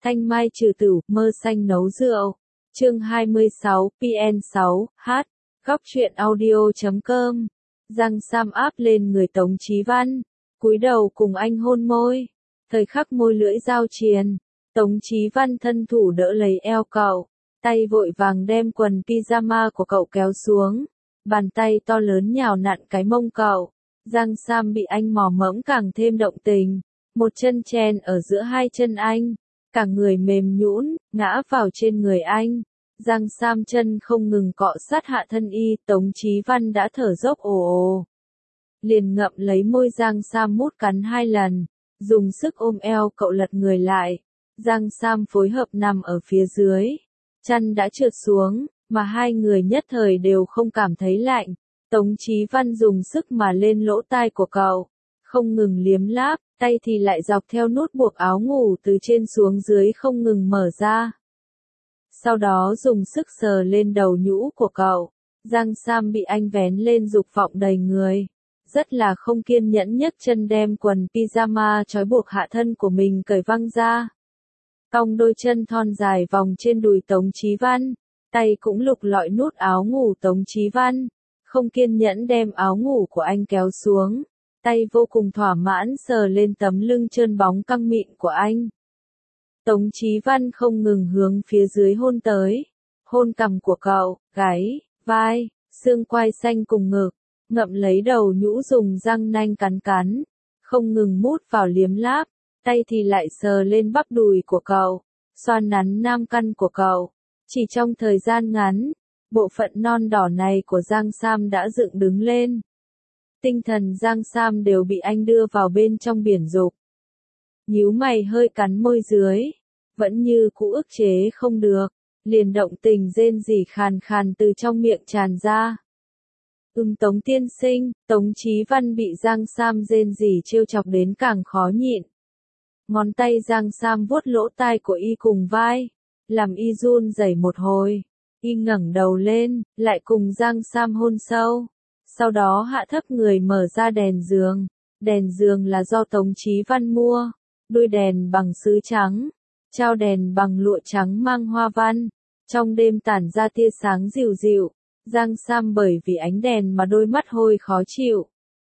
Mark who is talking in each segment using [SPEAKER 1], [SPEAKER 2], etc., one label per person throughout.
[SPEAKER 1] Thanh mai trừ tử, mơ xanh nấu rượu. Chương 26, PN6, H. Góc truyện audio.com. Giang Sam áp lên người Tống Chí Văn, cúi đầu cùng anh hôn môi. Thời khắc môi lưỡi giao triền, Tống Chí Văn thân thủ đỡ lấy eo cậu, tay vội vàng đem quần pyjama của cậu kéo xuống, bàn tay to lớn nhào nặn cái mông cậu. Giang Sam bị anh mò mẫm càng thêm động tình, một chân chen ở giữa hai chân anh, cả người mềm nhũn, ngã vào trên người anh. Giang Sam chân không ngừng cọ sát hạ thân y, Tống Chí Văn đã thở dốc ồ ồ. Liền ngậm lấy môi Giang Sam mút cắn 2 lần, dùng sức ôm eo cậu lật người lại. Giang Sam phối hợp nằm ở phía dưới, chân đã trượt xuống, mà hai người nhất thời đều không cảm thấy lạnh. Tống Chí Văn dùng sức mà lên lỗ tai của cậu, không ngừng liếm láp, tay thì lại dọc theo nút buộc áo ngủ từ trên xuống dưới không ngừng mở ra. Sau đó dùng sức sờ lên đầu nhũ của cậu. Giang Sam bị anh vén lên dục vọng đầy người, rất là không kiên nhẫn nhấc chân đem quần pyjama trói buộc hạ thân của mình cởi văng ra. Cong đôi chân thon dài vòng trên đùi Tống Chí Văn, tay cũng lục lọi nút áo ngủ Tống Chí Văn, không kiên nhẫn đem áo ngủ của anh kéo xuống, tay vô cùng thỏa mãn sờ lên tấm lưng trơn bóng căng mịn của anh. Tống Chí Văn không ngừng hướng phía dưới hôn tới, hôn cằm của cậu, gáy, vai, xương quai xanh cùng ngực, ngậm lấy đầu nhũ dùng răng nanh cắn cắn, không ngừng mút vào liếm láp, tay thì lại sờ lên bắp đùi của cậu, xoa nắn nam căn của cậu. Chỉ trong thời gian ngắn, bộ phận non đỏ này của Giang Sam đã dựng đứng lên. Tinh thần Giang Sam đều bị anh đưa vào bên trong biển dục. Nhíu mày hơi cắn môi dưới, vẫn như cũ ức chế không được, liền động tình rên rỉ khàn khàn từ trong miệng tràn ra. Tống tiên sinh, Tống Chí Văn bị Giang Sam rên rỉ trêu chọc đến càng khó nhịn. Ngón tay Giang Sam vuốt lỗ tai của y cùng vai, làm y run rẩy một hồi. Y ngẩng đầu lên, lại cùng Giang Sam hôn sâu. Sau đó hạ thấp người mở ra đèn giường là do Tống Chí Văn mua, đuôi đèn bằng sứ trắng, trao đèn bằng lụa trắng mang hoa văn, trong đêm tản ra tia sáng dịu dịu. Giang Sam bởi vì ánh đèn mà đôi mắt hôi khó chịu.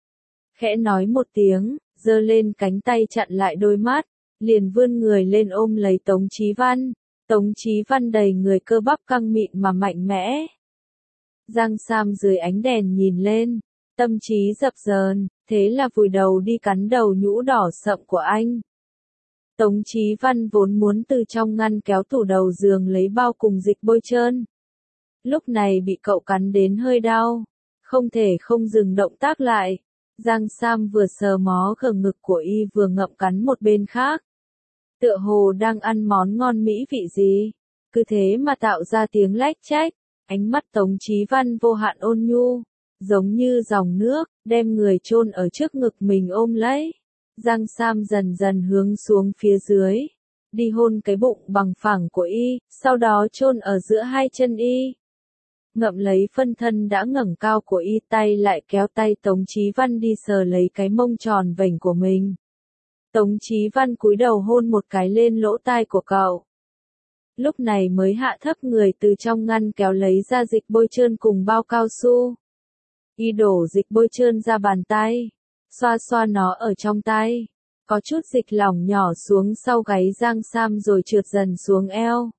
[SPEAKER 1] Khẽ nói một tiếng, giơ lên cánh tay chặn lại đôi mắt, liền vươn người lên ôm lấy Tống Chí Văn. Tống Chí Văn đầy người cơ bắp căng mịn mà mạnh mẽ. Giang Sam dưới ánh đèn nhìn lên, tâm trí dập dờn, thế là vùi đầu đi cắn đầu nhũ đỏ sậm của anh. Tống Chí Văn vốn muốn từ trong ngăn kéo tủ đầu giường lấy bao cùng dịch bôi trơn. Lúc này bị cậu cắn đến hơi đau, không thể không dừng động tác lại. Giang Sam vừa sờ mó gờ ngực của y vừa ngậm cắn một bên khác. Tựa hồ đang ăn món ngon mỹ vị gì, cứ thế mà tạo ra tiếng lách chách. Ánh mắt Tống Chí Văn vô hạn ôn nhu, giống như dòng nước, đem người chôn ở trước ngực mình ôm lấy. Giang Sam dần dần hướng xuống phía dưới, đi hôn cái bụng bằng phẳng của y, sau đó chôn ở giữa hai chân y. Ngậm lấy phân thân đã ngẩng cao của y, tay lại kéo tay Tống Chí Văn đi sờ lấy cái mông tròn vểnh của mình. Tống Chí Văn cúi đầu hôn một cái lên lỗ tai của cậu. Lúc này mới hạ thấp người từ trong ngăn kéo lấy ra dịch bôi trơn cùng bao cao su. Y đổ dịch bôi trơn ra bàn tay, xoa xoa nó ở trong tay. Có chút dịch lỏng nhỏ xuống sau gáy Giang Sam rồi trượt dần xuống eo.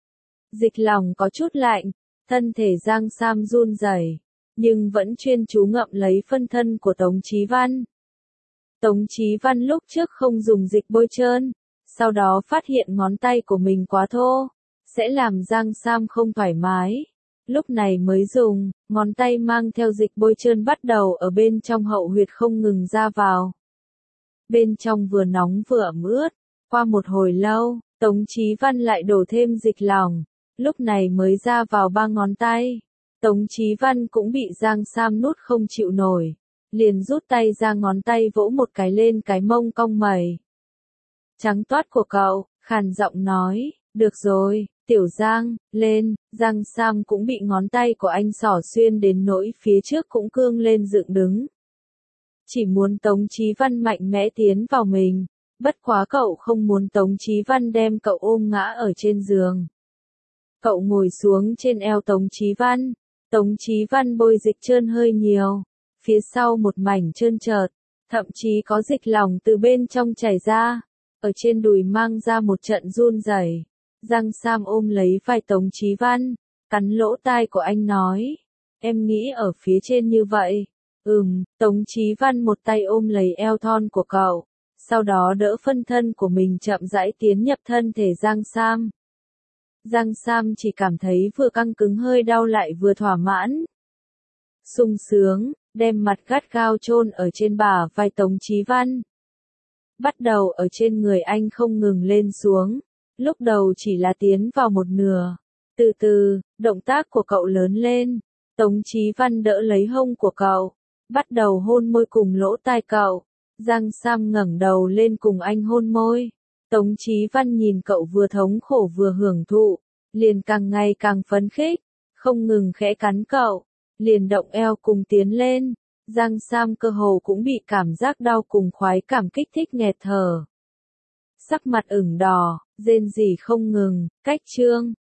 [SPEAKER 1] Dịch lỏng có chút lạnh, thân thể Giang Sam run rẩy, nhưng vẫn chuyên chú ngậm lấy phân thân của Tống Chí Văn. Tống Chí Văn lúc trước không dùng dịch bôi trơn, sau đó phát hiện ngón tay của mình quá thô, sẽ làm Giang Sam không thoải mái. Lúc này mới dùng, ngón tay mang theo dịch bôi trơn bắt đầu ở bên trong hậu huyệt không ngừng ra vào. Bên trong vừa nóng vừa ẩm ướt, qua một hồi lâu, Tống Chí Văn lại đổ thêm dịch lỏng, lúc này mới ra vào 3 ngón tay. Tống Chí Văn cũng bị Giang Sam nút không chịu nổi, liền rút tay ra ngón tay vỗ một cái lên cái mông cong mẩy trắng toát của cậu, khàn giọng nói, được rồi, Tiểu Giang, lên. Giang Sam cũng bị ngón tay của anh xỏ xuyên đến nỗi phía trước cũng cương lên dựng đứng. Chỉ muốn Tống Chí Văn mạnh mẽ tiến vào mình, Bất quá cậu không muốn Tống Chí Văn đem cậu ôm ngã ở trên giường. Cậu ngồi xuống trên eo Tống Chí Văn. Tống Chí Văn bôi dịch trơn hơi nhiều. Phía sau một mảnh trơn trợt. Thậm chí có dịch lỏng từ bên trong chảy ra. Ở trên đùi mang ra một trận run rẩy. Giang Sam ôm lấy vai Tống Chí Văn. Cắn lỗ tai của anh nói. Em nghĩ ở phía trên như vậy. Tống Chí Văn một tay ôm lấy eo thon của cậu. Sau đó đỡ phân thân của mình chậm rãi tiến nhập thân thể Giang Sam. Giang Sam chỉ cảm thấy vừa căng cứng hơi đau lại vừa thỏa mãn. Sung sướng, đem mặt gắt gao chôn ở trên bả vai Tống Chí Văn. Bắt đầu ở trên người anh không ngừng lên xuống. Lúc đầu chỉ là tiến vào một nửa. Từ từ, động tác của cậu lớn lên. Tống Chí Văn đỡ lấy hông của cậu. Bắt đầu hôn môi cùng lỗ tai cậu. Giang Sam ngẩng đầu lên cùng anh hôn môi. Tống Chí Văn nhìn cậu vừa thống khổ vừa hưởng thụ. Liền càng ngày càng phấn khích. Không ngừng khẽ cắn cậu. Liền động eo cùng tiến lên. Giang Sam cơ hồ cũng bị cảm giác đau cùng khoái cảm kích thích nghẹt thở. Sắc mặt ửng đỏ, rên rỉ không ngừng, cách chương.